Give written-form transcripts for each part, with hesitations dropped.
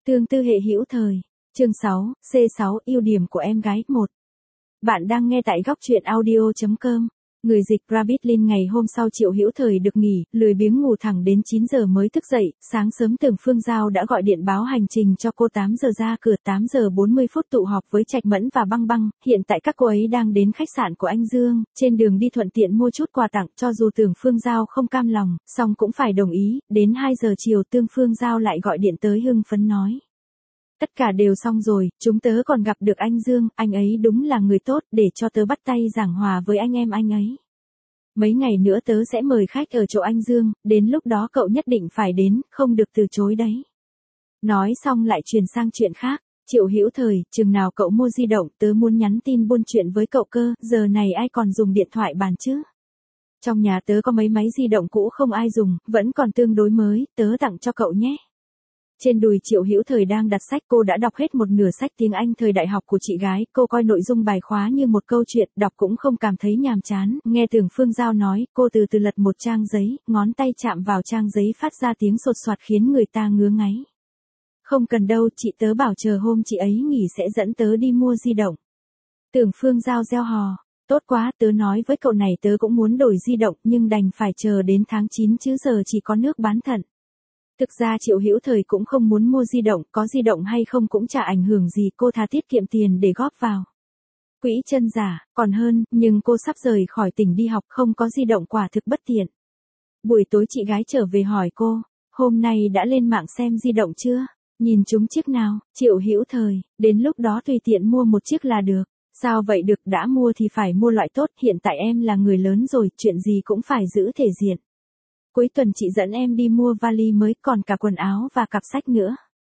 Tương tư hệ hữu thời. Chương 6, C6 ưu điểm của em gái 1. Bạn đang nghe tại góc truyện audio.com. Người dịch Rabbit Lin. Ngày hôm sau Triệu Hữu Thời được nghỉ, lười biếng ngủ thẳng đến 9 giờ mới thức dậy. Sáng sớm Tưởng Phương Giao đã gọi điện báo hành trình cho cô 8 giờ ra cửa, 8 giờ 40 phút tụ họp với Trạch Mẫn và Băng Băng. Hiện tại các cô ấy đang đến khách sạn của anh Dương, trên đường đi thuận tiện mua chút quà tặng. Cho dù Tưởng Phương Giao không cam lòng, song cũng phải đồng ý. Đến 2 giờ chiều Tưởng Phương Giao lại gọi điện tới hưng phấn nói: tất cả đều xong rồi, chúng tớ còn gặp được anh Dương, anh ấy đúng là người tốt, để cho tớ bắt tay giảng hòa với anh em anh ấy. Mấy ngày nữa tớ sẽ mời khách ở chỗ anh Dương, đến lúc đó cậu nhất định phải đến, không được từ chối đấy. Nói xong lại chuyển sang chuyện khác. Triệu Hữu Thời, chừng nào cậu mua di động, tớ muốn nhắn tin buôn chuyện với cậu cơ, giờ này ai còn dùng điện thoại bàn chứ? Trong nhà tớ có mấy máy di động cũ không ai dùng, vẫn còn tương đối mới, tớ tặng cho cậu nhé. Trên đùi Triệu Hữu Thời đang đặt sách, cô đã đọc hết một nửa sách tiếng Anh thời đại học của chị gái, cô coi nội dung bài khóa như một câu chuyện, đọc cũng không cảm thấy nhàm chán. Nghe Tưởng Phương Giao nói, cô từ từ lật một trang giấy, ngón tay chạm vào trang giấy phát ra tiếng sột soạt khiến người ta ngứa ngáy. Không cần đâu, chị tớ bảo chờ hôm chị ấy nghỉ sẽ dẫn tớ đi mua di động. Tưởng Phương Giao reo hò, tốt quá, tớ nói với cậu này tớ cũng muốn đổi di động nhưng đành phải chờ đến tháng 9 chứ giờ chỉ có nước bán thận. Thực ra Triệu Hữu Thời cũng không muốn mua di động, có di động hay không cũng chả ảnh hưởng gì, cô thà tiết kiệm tiền để góp vào quỹ chân giả, còn hơn, nhưng cô sắp rời khỏi tỉnh đi học, không có di động quả thực bất tiện. Buổi tối chị gái trở về hỏi cô, hôm nay đã lên mạng xem di động chưa? Nhìn chúng chiếc nào? Triệu Hữu Thời, đến lúc đó tùy tiện mua một chiếc là được. Sao vậy được, đã mua thì phải mua loại tốt, hiện tại em là người lớn rồi, chuyện gì cũng phải giữ thể diện. Cuối tuần chị dẫn em đi mua vali mới, còn cả quần áo và cặp sách nữa.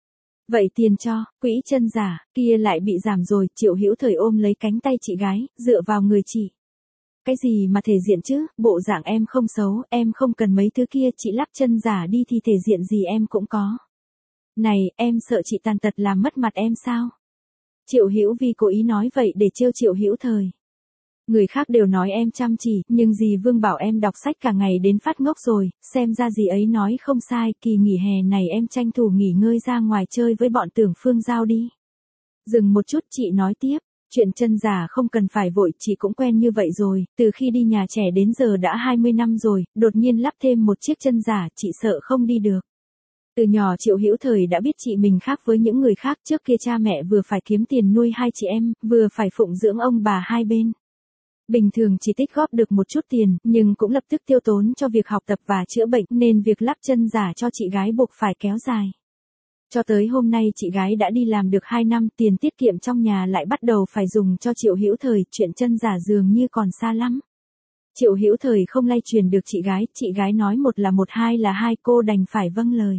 Vậy tiền cho, quỹ chân giả, kia lại bị giảm rồi. Triệu Hữu Thời ôm lấy cánh tay chị gái, dựa vào người chị. Cái gì mà thể diện chứ, bộ dạng em không xấu, em không cần mấy thứ kia, chị lắp chân giả đi thì thể diện gì em cũng có. Này, em sợ chị tàn tật làm mất mặt em sao? Triệu Hữu Vi cố ý nói vậy để trêu Triệu Hữu Thời. Người khác đều nói em chăm chỉ, nhưng dì Vương bảo em đọc sách cả ngày đến phát ngốc rồi, xem ra dì ấy nói không sai, kỳ nghỉ hè này em tranh thủ nghỉ ngơi ra ngoài chơi với bọn Tưởng Phương Giao đi. Dừng một chút chị nói tiếp, chuyện chân giả không cần phải vội, chị cũng quen như vậy rồi, từ khi đi nhà trẻ đến giờ đã 20 năm rồi, đột nhiên lắp thêm một chiếc chân giả, chị sợ không đi được. Từ nhỏ Triệu Hữu Thời đã biết chị mình khác với những người khác, trước kia cha mẹ vừa phải kiếm tiền nuôi hai chị em, vừa phải phụng dưỡng ông bà hai bên. Bình thường chỉ tích góp được một chút tiền, nhưng cũng lập tức tiêu tốn cho việc học tập và chữa bệnh, nên việc lắp chân giả cho chị gái buộc phải kéo dài. Cho tới hôm nay chị gái đã đi làm được 2 năm, tiền tiết kiệm trong nhà lại bắt đầu phải dùng cho Triệu Hữu Thời, chuyện chân giả dường như còn xa lắm. Triệu Hữu Thời không lay truyền được chị gái nói một là một, hai là hai, cô đành phải vâng lời.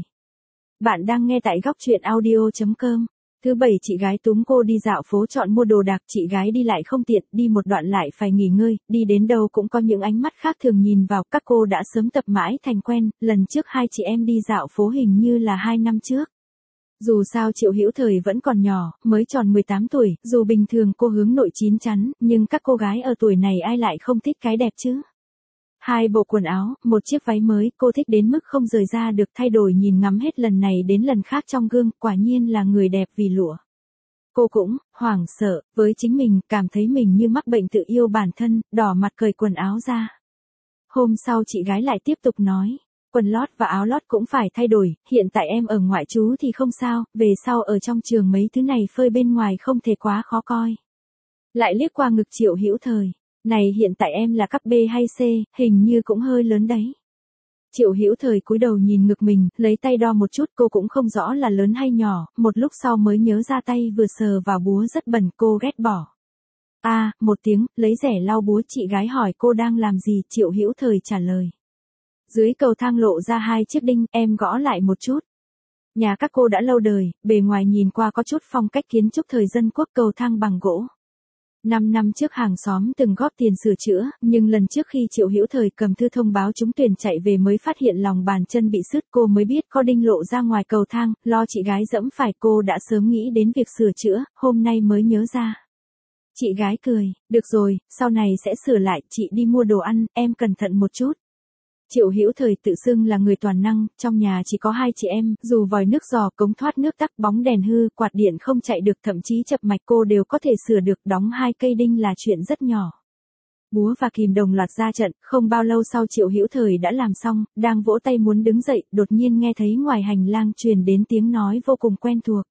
Bạn đang nghe tại góc truyện audio.com. Thứ bảy chị gái túm cô đi dạo phố chọn mua đồ đạc, chị gái đi lại không tiện, đi một đoạn lại phải nghỉ ngơi, đi đến đâu cũng có những ánh mắt khác thường nhìn vào, các cô đã sớm tập mãi thành quen, lần trước hai chị em đi dạo phố hình như là 2 năm trước. Dù sao Triệu Hữu Thời vẫn còn nhỏ, mới tròn 18 tuổi, dù bình thường cô hướng nội chín chắn, nhưng các cô gái ở tuổi này ai lại không thích cái đẹp chứ. 2 bộ quần áo, một chiếc váy mới, cô thích đến mức không rời ra được, thay đổi nhìn ngắm hết lần này đến lần khác trong gương, quả nhiên là người đẹp vì lụa. Cô cũng hoảng sợ với chính mình, cảm thấy mình như mắc bệnh tự yêu bản thân, đỏ mặt cởi quần áo ra. Hôm sau chị gái lại tiếp tục nói, quần lót và áo lót cũng phải thay đổi, hiện tại em ở ngoại trú thì không sao, về sau ở trong trường mấy thứ này phơi bên ngoài không thể quá khó coi. Lại liếc qua ngực Triệu Hữu Thời. Này hiện tại em là cấp B hay C, hình như cũng hơi lớn đấy. Triệu Hữu Thời cúi đầu nhìn ngực mình, lấy tay đo một chút, cô cũng không rõ là lớn hay nhỏ, một lúc sau mới nhớ ra tay vừa sờ vào búa rất bẩn, cô ghét bỏ. Một tiếng, lấy rẻ lau búa, chị gái hỏi cô đang làm gì, Triệu Hữu Thời trả lời. Dưới cầu thang lộ ra 2 chiếc đinh, em gõ lại một chút. Nhà các cô đã lâu đời, bề ngoài nhìn qua có chút phong cách kiến trúc thời dân quốc, cầu thang bằng gỗ. 5 năm trước hàng xóm từng góp tiền sửa chữa, nhưng lần trước khi Triệu Hữu Thời cầm thư thông báo trúng tuyển chạy về mới phát hiện lòng bàn chân bị sứt, cô mới biết có đinh lộ ra ngoài cầu thang, lo chị gái dẫm phải, cô đã sớm nghĩ đến việc sửa chữa, hôm nay mới nhớ ra. Chị gái cười, được rồi, sau này sẽ sửa lại, chị đi mua đồ ăn, em cẩn thận một chút. Triệu Hữu Thời tự xưng là người toàn năng, trong nhà chỉ có hai chị em, dù vòi nước giò, cống thoát nước tắc, bóng đèn hư, quạt điện không chạy được, thậm chí chập mạch cô đều có thể sửa được, đóng hai cây đinh là chuyện rất nhỏ. Búa và kìm đồng loạt ra trận, không bao lâu sau Triệu Hữu Thời đã làm xong, đang vỗ tay muốn đứng dậy, đột nhiên nghe thấy ngoài hành lang truyền đến tiếng nói vô cùng quen thuộc.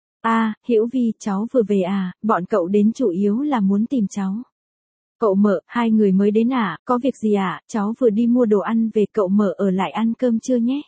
Hữu Vi, cháu vừa về à, bọn cậu đến chủ yếu là muốn tìm cháu. Cậu Mợ, hai người mới đến à, có việc gì à, cháu vừa đi mua đồ ăn về, cậu Mợ ở lại ăn cơm chưa nhé?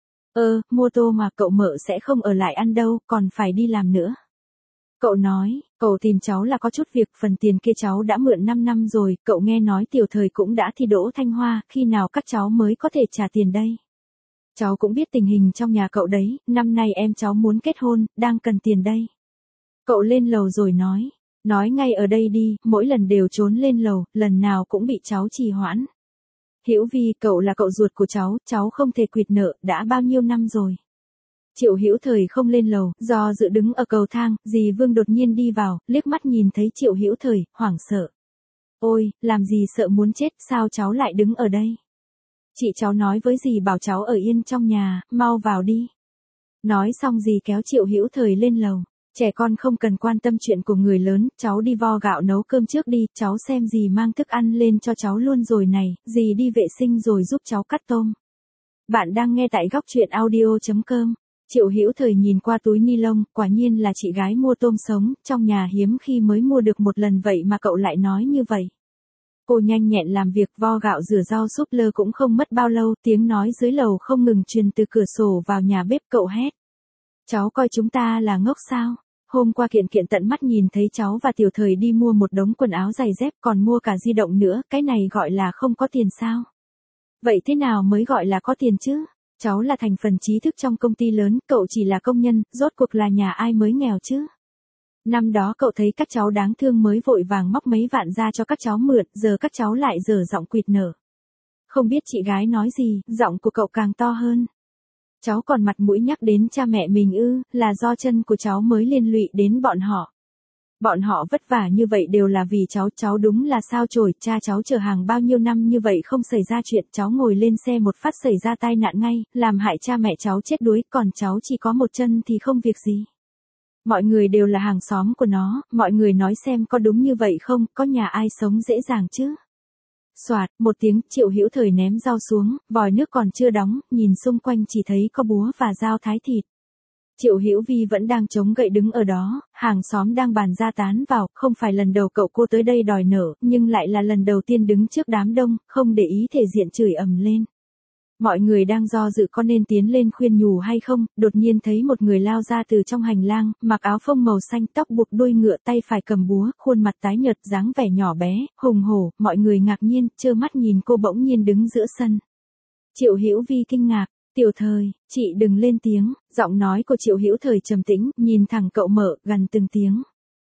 Mua tô mà, cậu Mợ sẽ không ở lại ăn đâu, còn phải đi làm nữa. Cậu nói, cậu tìm cháu là có chút việc, phần tiền kia cháu đã mượn 5 năm rồi, cậu nghe nói Tiểu Thời cũng đã thi đỗ Thanh Hoa, khi nào các cháu mới có thể trả tiền đây? Cháu cũng biết tình hình trong nhà cậu đấy, năm nay em cháu muốn kết hôn, đang cần tiền đây. Cậu lên lầu rồi nói ngay ở đây đi, mỗi lần đều trốn lên lầu, lần nào cũng bị cháu trì hoãn. Hữu Vi, cậu là cậu ruột của cháu không thể quỵt nợ, đã bao nhiêu năm rồi. Triệu Hữu Thời không lên lầu, do dự đứng ở cầu thang, dì Vương đột nhiên đi vào, liếc mắt nhìn thấy Triệu Hữu Thời, hoảng sợ. Ôi, làm gì sợ muốn chết, sao cháu lại đứng ở đây? Chị cháu nói với dì bảo cháu ở yên trong nhà, mau vào đi. Nói xong dì kéo Triệu Hữu Thời lên lầu. Trẻ con không cần quan tâm chuyện của người lớn, cháu đi vo gạo nấu cơm trước đi, cháu xem dì mang thức ăn lên cho cháu luôn rồi này, dì đi vệ sinh rồi giúp cháu cắt tôm. Bạn đang nghe tại góc truyện audio.com. Triệu Hữu Thời nhìn qua túi ni lông, quả nhiên là chị gái mua tôm sống, trong nhà hiếm khi mới mua được một lần vậy mà cậu lại nói như vậy. Cô nhanh nhẹn làm việc vo gạo rửa rau súp lơ cũng không mất bao lâu, tiếng nói dưới lầu không ngừng truyền từ cửa sổ vào nhà bếp, cậu hét. Cháu coi chúng ta là ngốc sao? Hôm qua Kiện Kiện tận mắt nhìn thấy cháu và Tiểu Thời đi mua một đống quần áo giày dép còn mua cả di động nữa, cái này gọi là không có tiền sao? Vậy thế nào mới gọi là có tiền chứ? Cháu là thành phần trí thức trong công ty lớn, cậu chỉ là công nhân, rốt cuộc là nhà ai mới nghèo chứ? Năm đó cậu thấy các cháu đáng thương mới vội vàng móc mấy vạn ra cho các cháu mượn, giờ các cháu lại dở giọng quỵt nở. Không biết chị gái nói gì, giọng của cậu càng to hơn. Cháu còn mặt mũi nhắc đến cha mẹ mình là do chân của cháu mới liên lụy đến bọn họ. Bọn họ vất vả như vậy đều là vì cháu đúng là sao chổi, cha cháu chở hàng bao nhiêu năm như vậy không xảy ra chuyện, cháu ngồi lên xe một phát xảy ra tai nạn ngay, làm hại cha mẹ cháu chết đuối, còn cháu chỉ có một chân thì không việc gì. Mọi người đều là hàng xóm của nó, mọi người nói xem có đúng như vậy không, có nhà ai sống dễ dàng chứ. Soạt, một tiếng, Triệu Hữu Thời ném dao xuống, vòi nước còn chưa đóng, nhìn xung quanh chỉ thấy có búa và dao thái thịt. Triệu Hữu Vi vẫn đang chống gậy đứng ở đó, hàng xóm đang bàn ra tán vào, không phải lần đầu cậu cô tới đây đòi nợ, nhưng lại là lần đầu tiên đứng trước đám đông, không để ý thể diện chửi ầm lên. Mọi người đang do dự có nên tiến lên khuyên nhủ hay không, đột nhiên thấy một người lao ra từ trong hành lang, mặc áo phông màu xanh, tóc buộc đuôi ngựa, tay phải cầm búa, khuôn mặt tái nhợt, dáng vẻ nhỏ bé, hùng hổ, mọi người ngạc nhiên, trơ mắt nhìn cô bỗng nhiên đứng giữa sân. Triệu Hữu Vi kinh ngạc, Tiểu Thời, chị đừng lên tiếng, giọng nói của Triệu Hữu Thời trầm tĩnh, nhìn thẳng cậu Mợ, gần từng tiếng.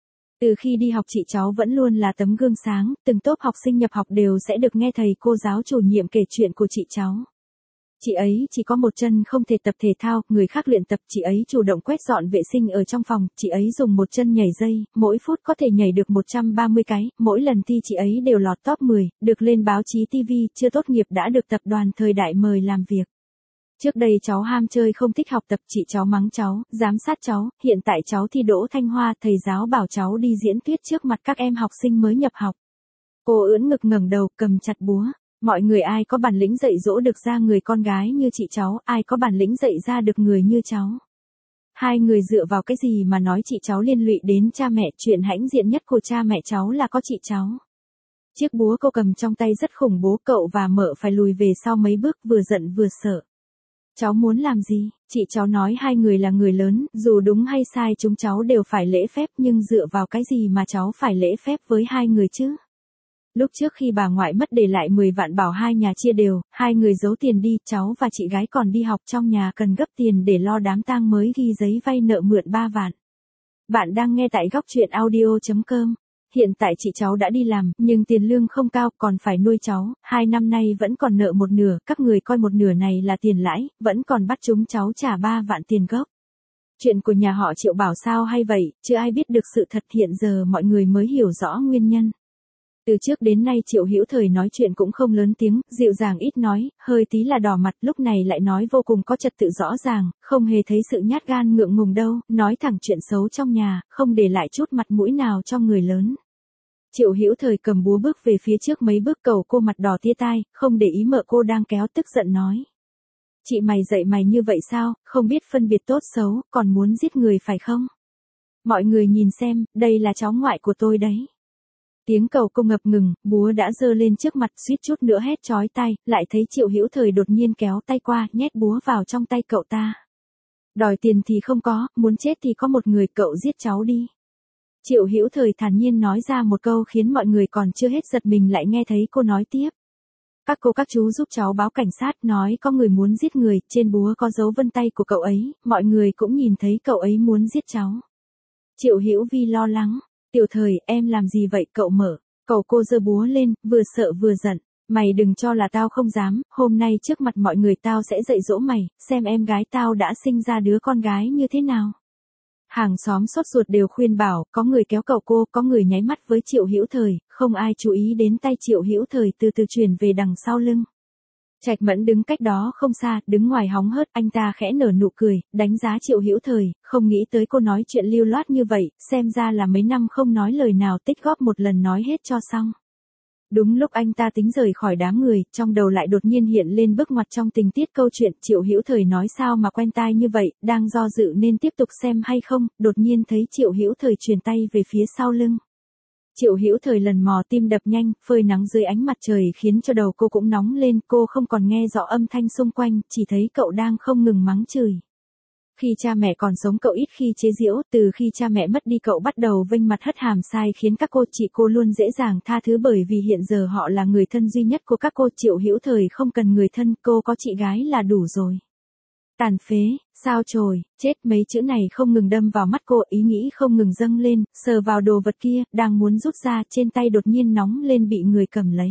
Từ khi đi học chị cháu vẫn luôn là tấm gương sáng, từng tốp học sinh nhập học đều sẽ được nghe thầy cô giáo chủ nhiệm kể chuyện của chị cháu. Chị ấy chỉ có một chân không thể tập thể thao, người khác luyện tập, chị ấy chủ động quét dọn vệ sinh ở trong phòng, chị ấy dùng một chân nhảy dây, mỗi phút có thể nhảy được 130 cái, mỗi lần thi chị ấy đều lọt top 10, được lên báo chí TV, chưa tốt nghiệp đã được tập đoàn Thời Đại mời làm việc. Trước đây cháu ham chơi không thích học tập, chị cháu mắng cháu, giám sát cháu, hiện tại cháu thi đỗ Thanh Hoa, thầy giáo bảo cháu đi diễn thuyết trước mặt các em học sinh mới nhập học. Cô ưỡn ngực ngẩng đầu, cầm chặt búa. Mọi người ai có bản lĩnh dạy dỗ được ra người con gái như chị cháu, ai có bản lĩnh dạy ra được người như cháu. Hai người dựa vào cái gì mà nói chị cháu liên lụy đến cha mẹ, chuyện hãnh diện nhất của cha mẹ cháu là có chị cháu. Chiếc búa cô cầm trong tay rất khủng bố, cậu và Mợ phải lùi về sau mấy bước, vừa giận vừa sợ. Cháu muốn làm gì? Chị cháu nói hai người là người lớn, dù đúng hay sai chúng cháu đều phải lễ phép, nhưng dựa vào cái gì mà cháu phải lễ phép với hai người chứ? Lúc trước khi bà ngoại mất để lại 10 vạn bảo hai nhà chia đều, hai người giấu tiền đi, cháu và chị gái còn đi học trong nhà cần gấp tiền để lo đám tang mới ghi giấy vay nợ mượn 3 vạn. Bạn đang nghe tại góc truyện audio.com. Hiện tại chị cháu đã đi làm, nhưng tiền lương không cao, còn phải nuôi cháu, 2 năm nay vẫn còn nợ một nửa, các người coi một nửa này là tiền lãi, vẫn còn bắt chúng cháu trả 3 vạn tiền gốc. Chuyện của nhà họ Triệu bảo sao hay vậy, chứ ai biết được sự thật, hiện giờ mọi người mới hiểu rõ nguyên nhân. Từ trước đến nay Triệu Hữu Thời nói chuyện cũng không lớn tiếng, dịu dàng ít nói, hơi tí là đỏ mặt, lúc này lại nói vô cùng có trật tự rõ ràng, không hề thấy sự nhát gan ngượng ngùng đâu, nói thẳng chuyện xấu trong nhà, không để lại chút mặt mũi nào cho người lớn. Triệu Hữu Thời cầm búa bước về phía trước mấy bước, cầu cô mặt đỏ tia tai, không để ý mợ cô đang kéo, tức giận nói. Chị mày dạy mày như vậy sao, không biết phân biệt tốt xấu, còn muốn giết người phải không? Mọi người nhìn xem, đây là cháu ngoại của tôi đấy. Tiếng cầu cô ngập ngừng, búa đã giơ lên trước mặt, suýt chút nữa hét chói tai, lại thấy Triệu Hữu Thời đột nhiên kéo tay qua, nhét búa vào trong tay cậu ta. Đòi tiền thì không có, muốn chết thì có một người, cậu giết cháu đi. Triệu Hữu Thời thản nhiên nói ra một câu khiến mọi người còn chưa hết giật mình lại nghe thấy cô nói tiếp. Các cô các chú giúp cháu báo cảnh sát, nói có người muốn giết người, trên búa có dấu vân tay của cậu ấy, mọi người cũng nhìn thấy cậu ấy muốn giết cháu. Triệu Hữu Vi lo lắng. Tiểu Thời, em làm gì vậy cậu mở? Cậu cô giơ búa lên, vừa sợ vừa giận. Mày đừng cho là tao không dám, hôm nay trước mặt mọi người tao sẽ dạy dỗ mày, xem em gái tao đã sinh ra đứa con gái như thế nào. Hàng xóm sốt ruột đều khuyên bảo, có người kéo cậu cô, có người nháy mắt với Triệu Hữu Thời, không ai chú ý đến tay Triệu Hữu Thời từ từ chuyển về đằng sau lưng. Trạch Mẫn đứng cách đó không xa, đứng ngoài hóng hớt, anh ta khẽ nở nụ cười, đánh giá Triệu Hữu Thời, không nghĩ tới cô nói chuyện lưu loát như vậy, xem ra là mấy năm không nói lời nào, tích góp một lần nói hết cho xong. Đúng lúc anh ta tính rời khỏi đám người, trong đầu lại đột nhiên hiện lên bước ngoặt trong tình tiết câu chuyện, Triệu Hữu Thời nói sao mà quen tai như vậy, đang do dự nên tiếp tục xem hay không, đột nhiên thấy Triệu Hữu Thời chuyển tay về phía sau lưng. Triệu Hữu Thời lần mò tim đập nhanh, phơi nắng dưới ánh mặt trời khiến cho đầu cô cũng nóng lên, cô không còn nghe rõ âm thanh xung quanh, chỉ thấy cậu đang không ngừng mắng chửi. Khi cha mẹ còn sống cậu ít khi chế giễu, từ khi cha mẹ mất đi cậu bắt đầu vênh mặt hất hàm sai khiến các cô chị cô luôn dễ dàng tha thứ bởi vì hiện giờ họ là người thân duy nhất của các cô. Triệu Hữu Thời không cần người thân, cô có chị gái là đủ rồi. Tàn phế, sao chổi, chết, mấy chữ này không ngừng đâm vào mắt cô, ý nghĩ không ngừng dâng lên, sờ vào đồ vật kia, đang muốn rút ra, trên tay đột nhiên nóng lên bị người cầm lấy.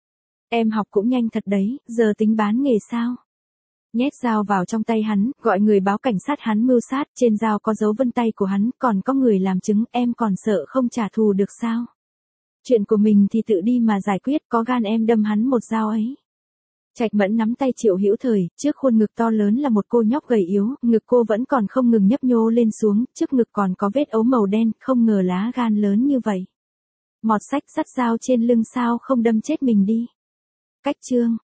Em học cũng nhanh thật đấy, giờ tính bán nghề sao? Nhét dao vào trong tay hắn, gọi người báo cảnh sát hắn mưu sát, trên dao có dấu vân tay của hắn, còn có người làm chứng, em còn sợ không trả thù được sao? Chuyện của mình thì tự đi mà giải quyết, có gan em đâm hắn một dao ấy. Trạch Mẫn nắm tay Triệu Hữu Thời, trước khuôn ngực to lớn là một cô nhóc gầy yếu, ngực cô vẫn còn không ngừng nhấp nhô lên xuống, trước ngực còn có vết ấu màu đen, không ngờ lá gan lớn như vậy. Mọt sách dắt dao trên lưng sao không đâm chết mình đi. Cách chương